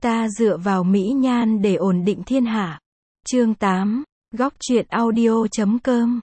Ta dựa vào mỹ nhan để ổn định thiên hạ. Chương 8, góc truyện audio.com.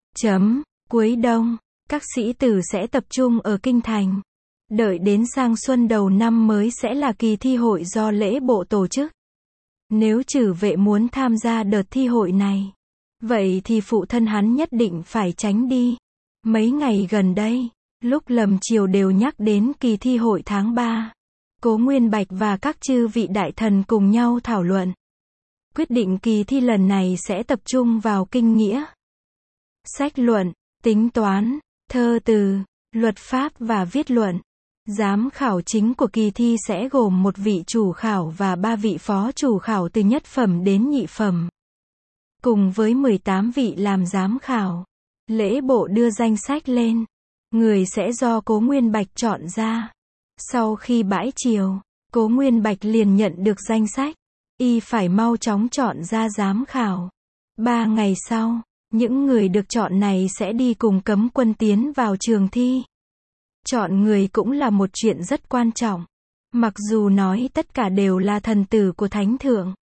Cuối đông, các sĩ tử sẽ tập trung ở kinh thành. Đợi đến sang xuân đầu năm mới sẽ là kỳ thi hội do lễ bộ tổ chức. Nếu Trử Vệ muốn tham gia đợt thi hội này, vậy thì phụ thân hắn nhất định phải tránh đi. Mấy ngày gần đây, lúc lầm chiều đều nhắc đến kỳ thi hội tháng 3. Cố Nguyên Bạch và các chư vị đại thần cùng nhau thảo luận. Quyết định kỳ thi lần này sẽ tập trung vào kinh nghĩa, sách luận, tính toán, thơ từ, luật pháp và viết luận. Giám khảo chính của kỳ thi sẽ gồm một vị chủ khảo và 3 vị phó chủ khảo từ nhất phẩm đến nhị phẩm. Cùng với 18 vị làm giám khảo. Lễ bộ đưa danh sách lên. Người sẽ do Cố Nguyên Bạch chọn ra. Sau khi bãi triều, Cố Nguyên Bạch liền nhận được danh sách. Y phải mau chóng chọn ra giám khảo. 3 ngày sau, những người được chọn này sẽ đi cùng cấm quân tiến vào trường thi. Chọn người cũng là một chuyện rất quan trọng. Mặc dù nói tất cả đều là thần tử của thánh thượng.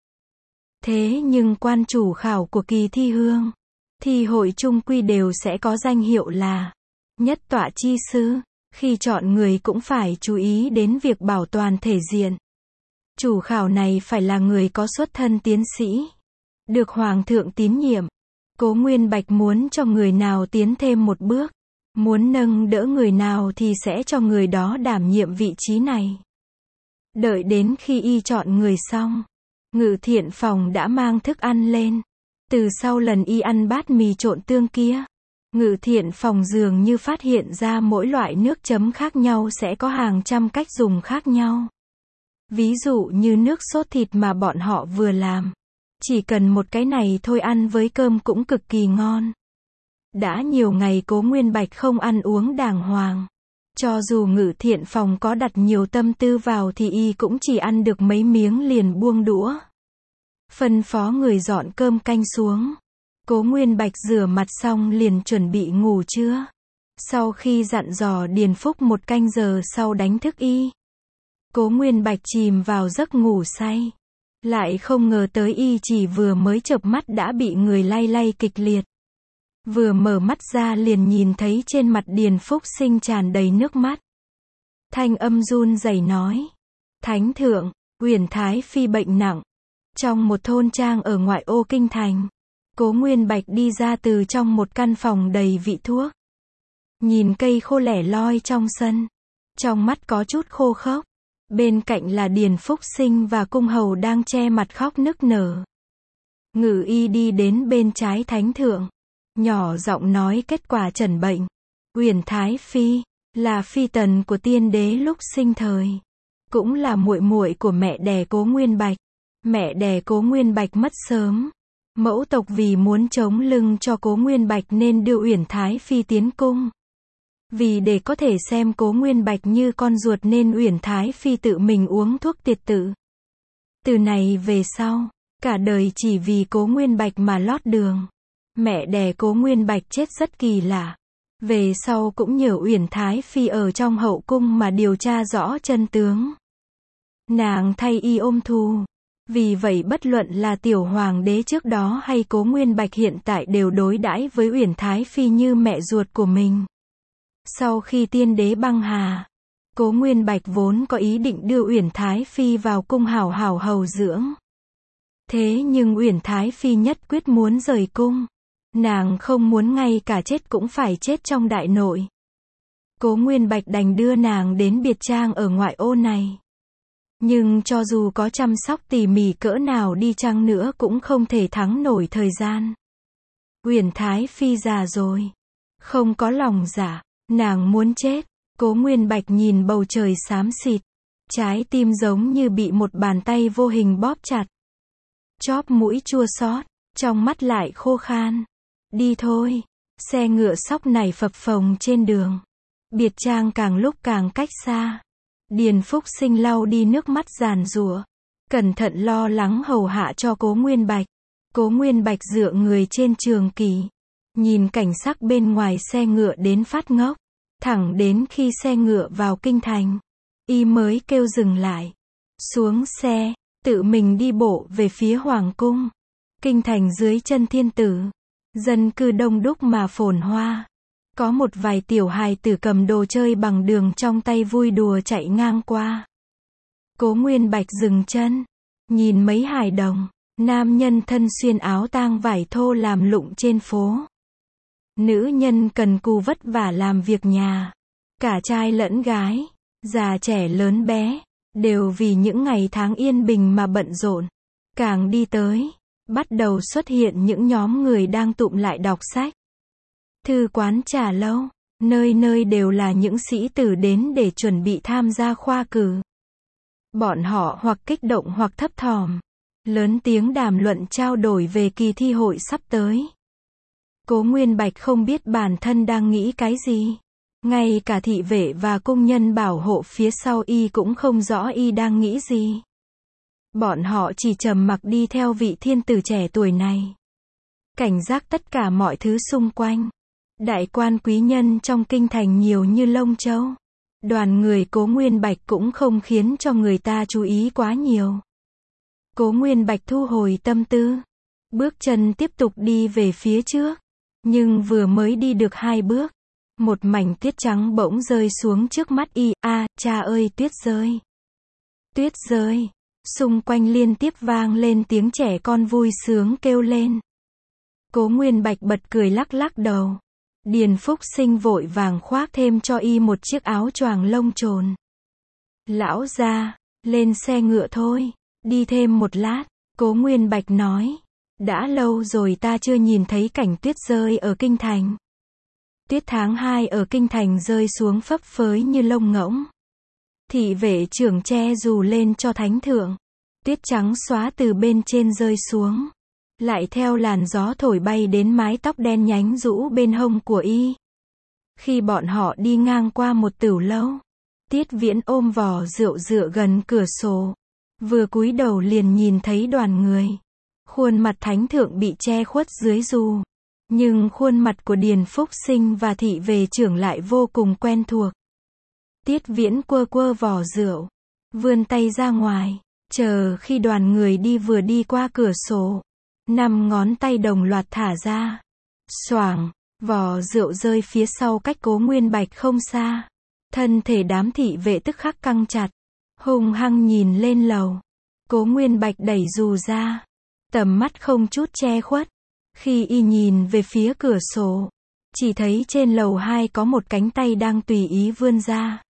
Thế nhưng quan chủ khảo của kỳ thi hương, thi hội chung quy đều sẽ có danh hiệu là nhất tọa chi sư. Khi chọn người cũng phải chú ý đến việc bảo toàn thể diện. Chủ khảo này phải là người có xuất thân tiến sĩ, được hoàng thượng tín nhiệm. Cố Nguyên Bạch muốn cho người nào tiến thêm một bước, muốn nâng đỡ người nào thì sẽ cho người đó đảm nhiệm vị trí này. Đợi đến khi y chọn người xong, Ngự Thiện Phòng đã mang thức ăn lên. Từ sau lần y ăn bát mì trộn tương kia, Ngự Thiện Phòng dường như phát hiện ra mỗi loại nước chấm khác nhau sẽ có hàng trăm cách dùng khác nhau. Ví dụ như nước sốt thịt mà bọn họ vừa làm, chỉ cần một cái này thôi ăn với cơm cũng cực kỳ ngon. Đã nhiều ngày Cố Nguyên Bạch không ăn uống đàng hoàng. Cho dù Ngự Thiện Phòng có đặt nhiều tâm tư vào thì y cũng chỉ ăn được mấy miếng liền buông đũa. Phân phó người dọn cơm canh xuống. Cố Nguyên Bạch rửa mặt xong liền chuẩn bị ngủ trưa. Sau khi dặn dò Điền Phúc 1 canh giờ sau đánh thức y, Cố Nguyên Bạch chìm vào giấc ngủ say. Lại không ngờ tới y chỉ vừa mới chợp mắt đã bị người lay lay kịch liệt. Vừa mở mắt ra liền nhìn thấy trên mặt Điền Phúc Sinh tràn đầy nước mắt. Thanh âm run rẩy nói: Thánh thượng, Uyển Thái Phi bệnh nặng. Trong một thôn trang ở ngoại ô kinh thành, Cố Nguyên Bạch đi ra từ trong một căn phòng đầy vị thuốc. Nhìn cây khô lẻ loi trong sân, trong mắt có chút khô khốc. Bên cạnh là Điền Phúc Sinh và cung hầu đang che mặt khóc nức nở. Ngự y đi đến bên trái thánh thượng, nhỏ giọng nói kết quả chẩn bệnh. Uyển Thái Phi là phi tần của tiên đế lúc sinh thời, cũng là muội muội của mẹ đẻ Cố Nguyên Bạch. Mẹ đẻ Cố Nguyên Bạch mất sớm. Mẫu tộc vì muốn chống lưng cho Cố Nguyên Bạch nên đưa Uyển Thái Phi tiến cung. Vì để có thể xem Cố Nguyên Bạch như con ruột nên Uyển Thái Phi tự mình uống thuốc tiệt tự. Từ này về sau, cả đời chỉ vì Cố Nguyên Bạch mà lót đường. Mẹ đẻ Cố Nguyên Bạch chết rất kỳ lạ. Về sau cũng nhờ Uyển Thái Phi ở trong hậu cung mà điều tra rõ chân tướng. Nàng thay y ôm thù. Vì vậy bất luận là tiểu hoàng đế trước đó hay Cố Nguyên Bạch hiện tại đều đối đãi với Uyển Thái Phi như mẹ ruột của mình. Sau khi tiên đế băng hà, Cố Nguyên Bạch vốn có ý định đưa Uyển Thái Phi vào cung hảo hảo hầu dưỡng. Thế nhưng Uyển Thái Phi nhất quyết muốn rời cung. Nàng không muốn ngay cả chết cũng phải chết trong đại nội. Cố Nguyên Bạch đành đưa nàng đến biệt trang ở ngoại ô này. Nhưng cho dù có chăm sóc tỉ mỉ cỡ nào đi chăng nữa cũng không thể thắng nổi thời gian. Uyển Thái Phi già rồi, không có lòng dạ, nàng muốn chết. Cố Nguyên Bạch nhìn bầu trời xám xịt, trái tim giống như bị một bàn tay vô hình bóp chặt. Chóp mũi chua xót, trong mắt lại khô khan. Đi thôi. Xe ngựa sóc nảy phập phồng trên đường. Biệt trang càng lúc càng cách xa. Điền Phúc Sinh lau đi nước mắt giàn giụa, cẩn thận lo lắng hầu hạ cho Cố Nguyên Bạch. Cố Nguyên Bạch dựa người trên trường kỷ, nhìn cảnh sắc bên ngoài xe ngựa đến phát ngốc. Thẳng đến khi xe ngựa vào kinh thành, y mới kêu dừng lại. Xuống xe, tự mình đi bộ về phía hoàng cung. Kinh thành dưới chân thiên tử, dân cư đông đúc mà phồn hoa. Có một vài tiểu hài tử cầm đồ chơi bằng đường trong tay vui đùa chạy ngang qua. Cố Nguyên Bạch dừng chân, nhìn mấy hài đồng, nam nhân thân xuyên áo tang vải thô làm lụng trên phố. Nữ nhân cần cù vất vả làm việc nhà. Cả trai lẫn gái, già trẻ lớn bé, đều vì những ngày tháng yên bình mà bận rộn. Càng đi tới, bắt đầu xuất hiện những nhóm người đang tụm lại đọc sách. Thư quán trà lâu, nơi nơi đều là những sĩ tử đến để chuẩn bị tham gia khoa cử. Bọn họ hoặc kích động hoặc thấp thỏm, lớn tiếng đàm luận trao đổi về kỳ thi hội sắp tới. Cố Nguyên Bạch không biết bản thân đang nghĩ cái gì. Ngay cả thị vệ và công nhân bảo hộ phía sau y cũng không rõ y đang nghĩ gì. Bọn họ chỉ trầm mặc đi theo vị thiên tử trẻ tuổi này. Cảnh giác tất cả mọi thứ xung quanh. Đại quan quý nhân trong kinh thành nhiều như lông châu. Đoàn người Cố Nguyên Bạch cũng không khiến cho người ta chú ý quá nhiều. Cố Nguyên Bạch thu hồi tâm tư. Bước chân tiếp tục đi về phía trước. Nhưng vừa mới đi được 2 bước, một mảnh tuyết trắng bỗng rơi xuống trước mắt y. A, cha ơi, tuyết rơi. Tuyết rơi. Xung quanh liên tiếp vang lên tiếng trẻ con vui sướng kêu lên. Cố Nguyên Bạch bật cười lắc lắc đầu. Điền Phúc Sinh vội vàng khoác thêm cho y một chiếc áo choàng lông trồn. Lão gia, lên xe ngựa thôi, đi thêm một lát. Cố Nguyên Bạch nói. Đã lâu rồi ta chưa nhìn thấy cảnh tuyết rơi ở kinh thành. Tuyết tháng 2 ở kinh thành rơi xuống phấp phới như lông ngỗng. Thị vệ trưởng che dù lên cho thánh thượng. Tuyết trắng xóa từ bên trên rơi xuống. Lại theo làn gió thổi bay đến mái tóc đen nhánh rũ bên hông của y. Khi bọn họ đi ngang qua một tửu lâu, Tiết Viễn ôm vò rượu dựa gần cửa sổ. Vừa cúi đầu liền nhìn thấy đoàn người. Khuôn mặt thánh thượng bị che khuất dưới dù. Nhưng khuôn mặt của Điền Phúc Sinh và thị vệ trưởng lại vô cùng quen thuộc. Tiết Viễn quơ quơ vò rượu, vươn tay ra ngoài, chờ khi đoàn người vừa đi qua cửa sổ. 5 ngón tay đồng loạt thả ra. Xoảng, vò rượu rơi phía sau cách Cố Nguyên Bạch không xa. Thân thể đám thị vệ tức khắc căng chặt, hung hăng nhìn lên lầu. Cố Nguyên Bạch đẩy dù ra, tầm mắt không chút che khuất. Khi y nhìn về phía cửa sổ, chỉ thấy trên lầu 2 có một cánh tay đang tùy ý vươn ra.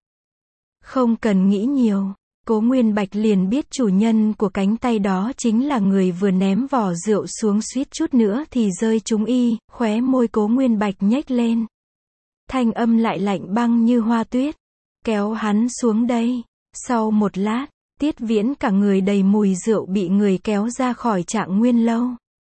Không cần nghĩ nhiều, Cố Nguyên Bạch liền biết chủ nhân của cánh tay đó chính là người vừa ném vò rượu xuống suýt chút nữa thì rơi trúng y. Khóe môi Cố Nguyên Bạch nhếch lên. Thanh âm lại lạnh băng như hoa tuyết. Kéo hắn xuống đây. Sau một lát, Tiết Viễn cả người đầy mùi rượu bị người kéo ra khỏi Trạng Nguyên lâu.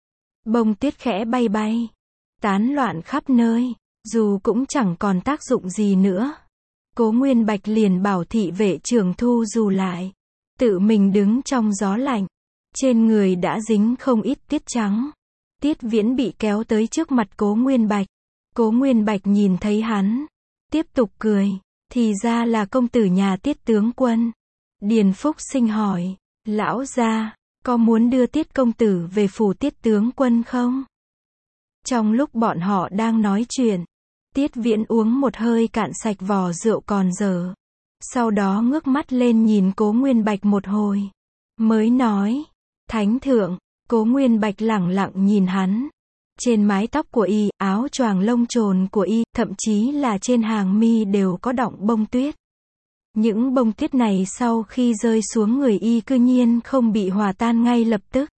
Bông tuyết khẽ bay bay, tán loạn khắp nơi, dù cũng chẳng còn tác dụng gì nữa. Cố Nguyên Bạch liền bảo thị vệ trưởng thu dù lại, tự mình đứng trong gió lạnh. Trên người đã dính không ít tuyết trắng. Tiết Viễn bị kéo tới trước mặt Cố Nguyên Bạch. Cố Nguyên Bạch nhìn thấy hắn, tiếp tục cười, thì ra là công tử nhà Tiết tướng quân. Điền Phúc Sinh hỏi, lão gia, có muốn đưa Tiết công tử về phủ Tiết tướng quân không? Trong lúc bọn họ đang nói chuyện, Tiết Viễn uống một hơi cạn sạch vò rượu còn dở. Sau đó ngước mắt lên nhìn Cố Nguyên Bạch một hồi, mới nói, thánh thượng. Cố Nguyên Bạch lẳng lặng nhìn hắn. Trên mái tóc của y, áo choàng lông trồn của y, thậm chí là trên hàng mi đều có đọng bông tuyết. Những bông tuyết này sau khi rơi xuống người y cư nhiên không bị hòa tan ngay lập tức.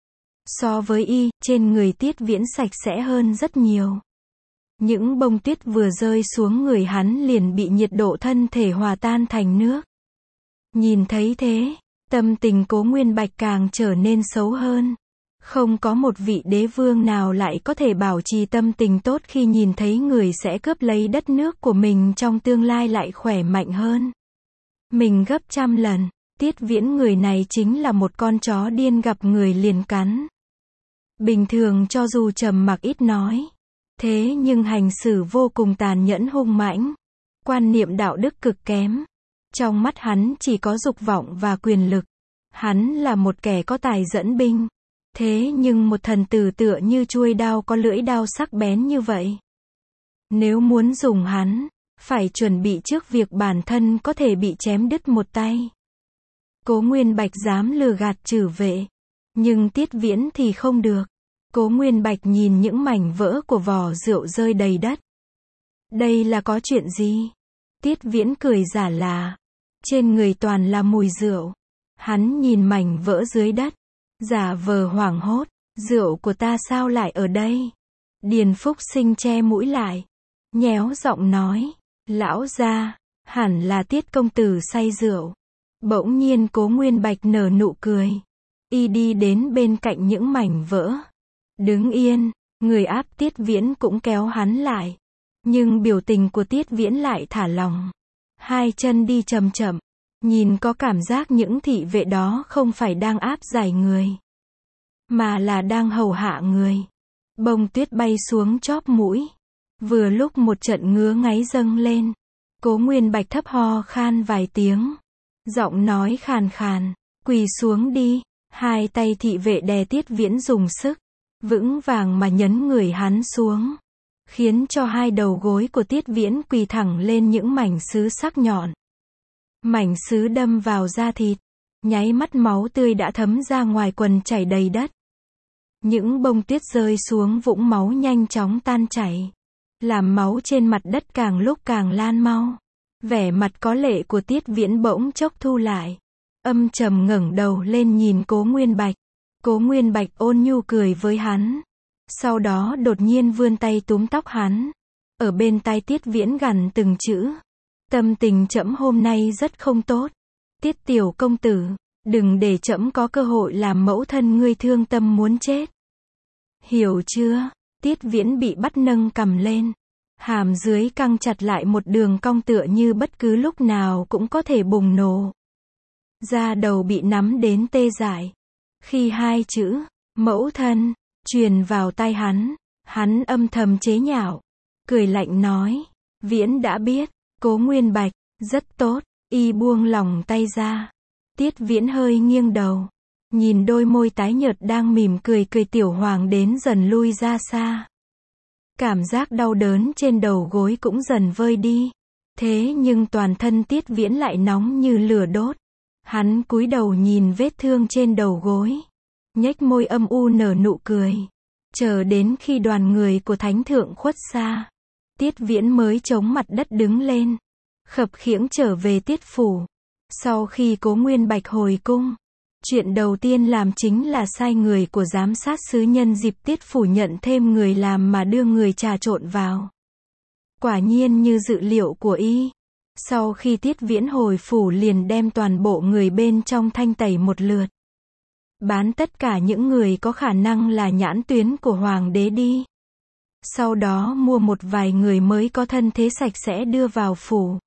So với y, trên người Tiết Viễn sạch sẽ hơn rất nhiều. Những bông tuyết vừa rơi xuống người hắn liền bị nhiệt độ thân thể hòa tan thành nước. Nhìn thấy thế, tâm tình Cố Nguyên Bạch càng trở nên xấu hơn. Không có một vị đế vương nào lại có thể bảo trì tâm tình tốt khi nhìn thấy người sẽ cướp lấy đất nước của mình trong tương lai lại khỏe mạnh hơn mình gấp trăm lần. Tiết Viễn người này chính là một con chó điên gặp người liền cắn. Bình thường cho dù trầm mặc ít nói, thế nhưng hành xử vô cùng tàn nhẫn hung mãnh, quan niệm đạo đức cực kém. Trong mắt hắn chỉ có dục vọng và quyền lực. Hắn là một kẻ có tài dẫn binh. Thế nhưng một thần tử tựa như chuôi đao có lưỡi đao sắc bén như vậy. Nếu muốn dùng hắn, phải chuẩn bị trước việc bản thân có thể bị chém đứt một tay. Cố Nguyên Bạch dám lừa gạt Trử Vệ. Nhưng Tiết Viễn thì không được. Cố Nguyên Bạch nhìn những mảnh vỡ của vò rượu rơi đầy đất. Đây là có chuyện gì? Tiết Viễn cười giả là. Trên người toàn là mùi rượu. Hắn nhìn mảnh vỡ dưới đất. Giả vờ hoảng hốt. Rượu của ta sao lại ở đây? Điền Phúc Sinh che mũi lại. Nhéo giọng nói. Lão gia, hẳn là Tiết công tử say rượu. Bỗng nhiên Cố Nguyên Bạch nở nụ cười. Y đi đến bên cạnh những mảnh vỡ. Đứng yên, người áp Tiết Viễn cũng kéo hắn lại. Nhưng biểu tình của Tiết Viễn lại thả lỏng. Hai chân đi chậm chậm. Nhìn có cảm giác những thị vệ đó không phải đang áp giải người. Mà là đang hầu hạ người. Bông tuyết bay xuống chóp mũi. Vừa lúc một trận ngứa ngáy dâng lên. Cố Nguyên Bạch thấp ho khan vài tiếng. Giọng nói khàn khàn. Quỳ xuống đi. Hai tay thị vệ đè Tiết Viễn dùng sức. Vững vàng mà nhấn người hắn xuống. Khiến cho hai đầu gối của Tiết Viễn quỳ thẳng lên những mảnh sứ sắc nhọn. Mảnh sứ đâm vào da thịt. Nháy mắt máu tươi đã thấm ra ngoài quần chảy đầy đất. Những bông tuyết rơi xuống vũng máu nhanh chóng tan chảy. Làm máu trên mặt đất càng lúc càng lan mau. Vẻ mặt có lệ của Tiết Viễn bỗng chốc thu lại. Âm trầm ngẩng đầu lên nhìn Cố Nguyên Bạch. Cố Nguyên Bạch ôn nhu cười với hắn. Sau đó đột nhiên vươn tay túm tóc hắn. Ở bên tai Tiết Viễn gằn từng chữ. Tâm tình trẫm hôm nay rất không tốt. Tiết tiểu công tử, đừng để trẫm có cơ hội làm mẫu thân ngươi thương tâm muốn chết. Hiểu chưa? Tiết Viễn bị bắt nâng cằm lên. Hàm dưới căng chặt lại một đường cong tựa như bất cứ lúc nào cũng có thể bùng nổ. Da đầu bị nắm đến tê dại. Khi hai chữ, mẫu thân, truyền vào tai hắn âm thầm chế nhạo. Cười lạnh nói, Viễn đã biết. Cố Nguyên Bạch, rất tốt, y buông lỏng tay ra. Tiết Viễn hơi nghiêng đầu. Nhìn đôi môi tái nhợt đang mỉm cười tiểu hoàng đến dần lui ra xa. Cảm giác đau đớn trên đầu gối cũng dần vơi đi. Thế nhưng toàn thân Tiết Viễn lại nóng như lửa đốt. Hắn cúi đầu nhìn vết thương trên đầu gối. Nhếch môi âm u nở nụ cười. Chờ đến khi đoàn người của Thánh Thượng khuất xa. Tiết Viễn mới chống mặt đất đứng lên. Khập khiễng trở về Tiết phủ. Sau khi Cố Nguyên Bạch hồi cung. Chuyện đầu tiên làm chính là sai người của giám sát sứ nhân dịp Tiết phủ nhận thêm người làm mà đưa người trà trộn vào. Quả nhiên như dự liệu của y. Sau khi Tiết Viễn hồi phủ liền đem toàn bộ người bên trong thanh tẩy một lượt. Bán tất cả những người có khả năng là nhãn tuyến của hoàng đế đi. Sau đó mua một vài người mới có thân thế sạch sẽ đưa vào phủ.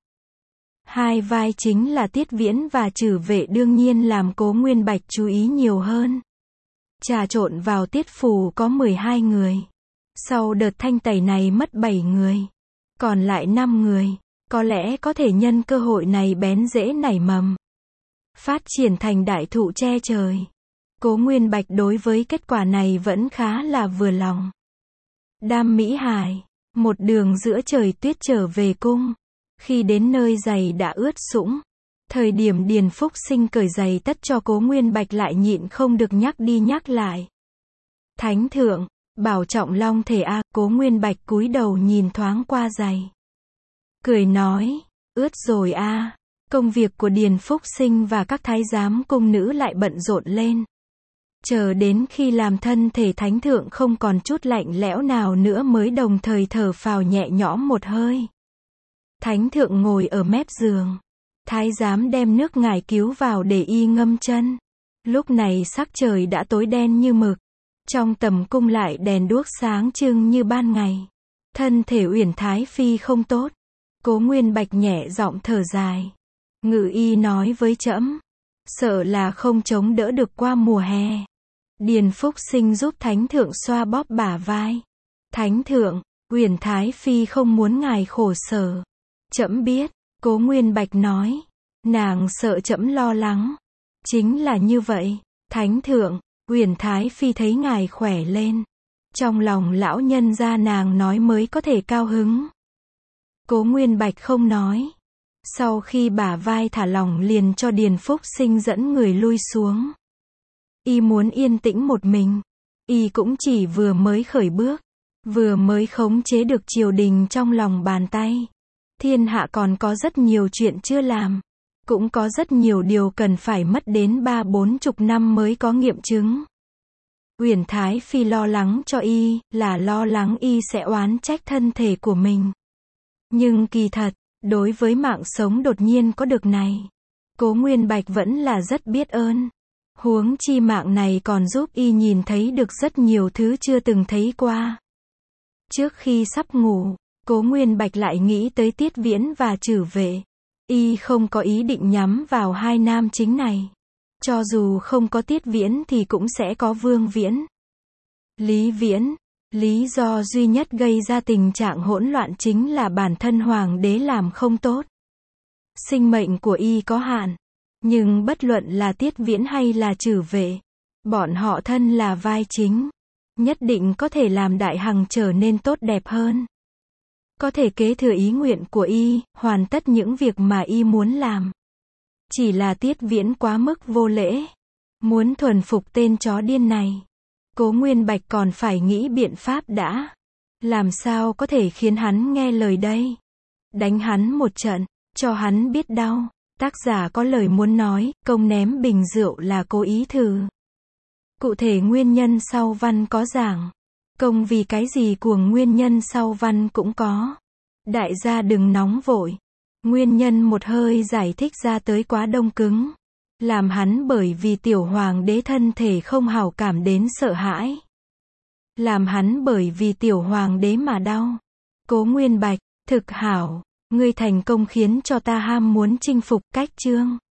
Hai vai chính là Tiết Viễn và Trử Vệ đương nhiên làm Cố Nguyên Bạch chú ý nhiều hơn. Trà trộn vào Tiết phủ có 12 người. Sau đợt thanh tẩy này mất 7 người. Còn lại 5 người. Có lẽ có thể nhân cơ hội này bén rễ nảy mầm. Phát triển thành đại thụ che trời. Cố Nguyên Bạch đối với kết quả này vẫn khá là vừa lòng. Đam Mỹ Hải. Một đường giữa trời tuyết trở về cung. Khi đến nơi giày đã ướt sũng. Thời điểm Điền Phúc Sinh cởi giày tất cho Cố Nguyên Bạch lại nhịn không được nhắc đi nhắc lại. Thánh thượng, bảo trọng long thể a. Cố Nguyên Bạch cúi đầu nhìn thoáng qua giày. Cười nói, ướt rồi a. Công việc của Điền Phúc Sinh và các thái giám cung nữ lại bận rộn lên. Chờ đến khi làm thân thể thánh thượng không còn chút lạnh lẽo nào nữa mới đồng thời thở phào nhẹ nhõm một hơi. Thánh thượng ngồi ở mép giường. Thái giám đem nước ngải cứu vào để y ngâm chân. Lúc này sắc trời đã tối đen như mực. Trong tầm cung lại đèn đuốc sáng trưng như ban ngày. Thân thể Uyển Thái Phi không tốt. Cố Nguyên Bạch nhẹ giọng thở dài. Ngự y nói với trẫm, sợ là không chống đỡ được qua mùa hè. Điền Phúc Sinh giúp Thánh thượng xoa bóp bả vai. Thánh thượng, Uyển Thái Phi không muốn ngài khổ sở. Trẫm biết, Cố Nguyên Bạch nói. Nàng sợ trẫm lo lắng. Chính là như vậy. Thánh thượng, Uyển Thái Phi thấy ngài khỏe lên. Trong lòng lão nhân gia nàng nói mới có thể cao hứng. Cố Nguyên Bạch không nói. Sau khi bả vai thả lỏng liền cho Điền Phúc Sinh dẫn người lui xuống. Y muốn yên tĩnh một mình. Y cũng chỉ vừa mới khởi bước. Vừa mới khống chế được triều đình trong lòng bàn tay. Thiên hạ còn có rất nhiều chuyện chưa làm. Cũng có rất nhiều điều cần phải mất đến 30-40 năm mới có nghiệm chứng. Uyển Thái Phi lo lắng cho y, là lo lắng y sẽ oán trách thân thể của mình. Nhưng kỳ thật, đối với mạng sống đột nhiên có được này, Cố Nguyên Bạch vẫn là rất biết ơn. Huống chi mạng này còn giúp y nhìn thấy được rất nhiều thứ chưa từng thấy qua. Trước khi sắp ngủ, Cố Nguyên Bạch lại nghĩ tới Tiết Viễn và Trử Vệ. Y không có ý định nhắm vào hai nam chính này. Cho dù không có Tiết Viễn thì cũng sẽ có Vương Viễn. Lý Viễn. Lý do duy nhất gây ra tình trạng hỗn loạn chính là bản thân hoàng đế làm không tốt. Sinh mệnh của y có hạn. Nhưng bất luận là Tiết Viễn hay là Trử Vệ, bọn họ thân là vai chính. Nhất định có thể làm Đại Hằng trở nên tốt đẹp hơn. Có thể kế thừa ý nguyện của y, hoàn tất những việc mà y muốn làm. Chỉ là Tiết Viễn quá mức vô lễ. Muốn thuần phục tên chó điên này, Cố Nguyên Bạch còn phải nghĩ biện pháp đã. Làm sao có thể khiến hắn nghe lời đây? Đánh hắn một trận, cho hắn biết đau. Tác giả có lời muốn nói, công ném bình rượu là cố ý thử. Cụ thể nguyên nhân sau văn có giảng. Công vì cái gì cuồng nguyên nhân sau văn cũng có. Đại gia đừng nóng vội. Nguyên nhân một hơi giải thích ra tới quá đông cứng. Làm hắn bởi vì tiểu hoàng đế thân thể không hảo cảm đến sợ hãi. Làm hắn bởi vì tiểu hoàng đế mà đau. Cố Nguyên Bạch, thực hảo. Ngươi thành công khiến cho ta ham muốn chinh phục cách chương.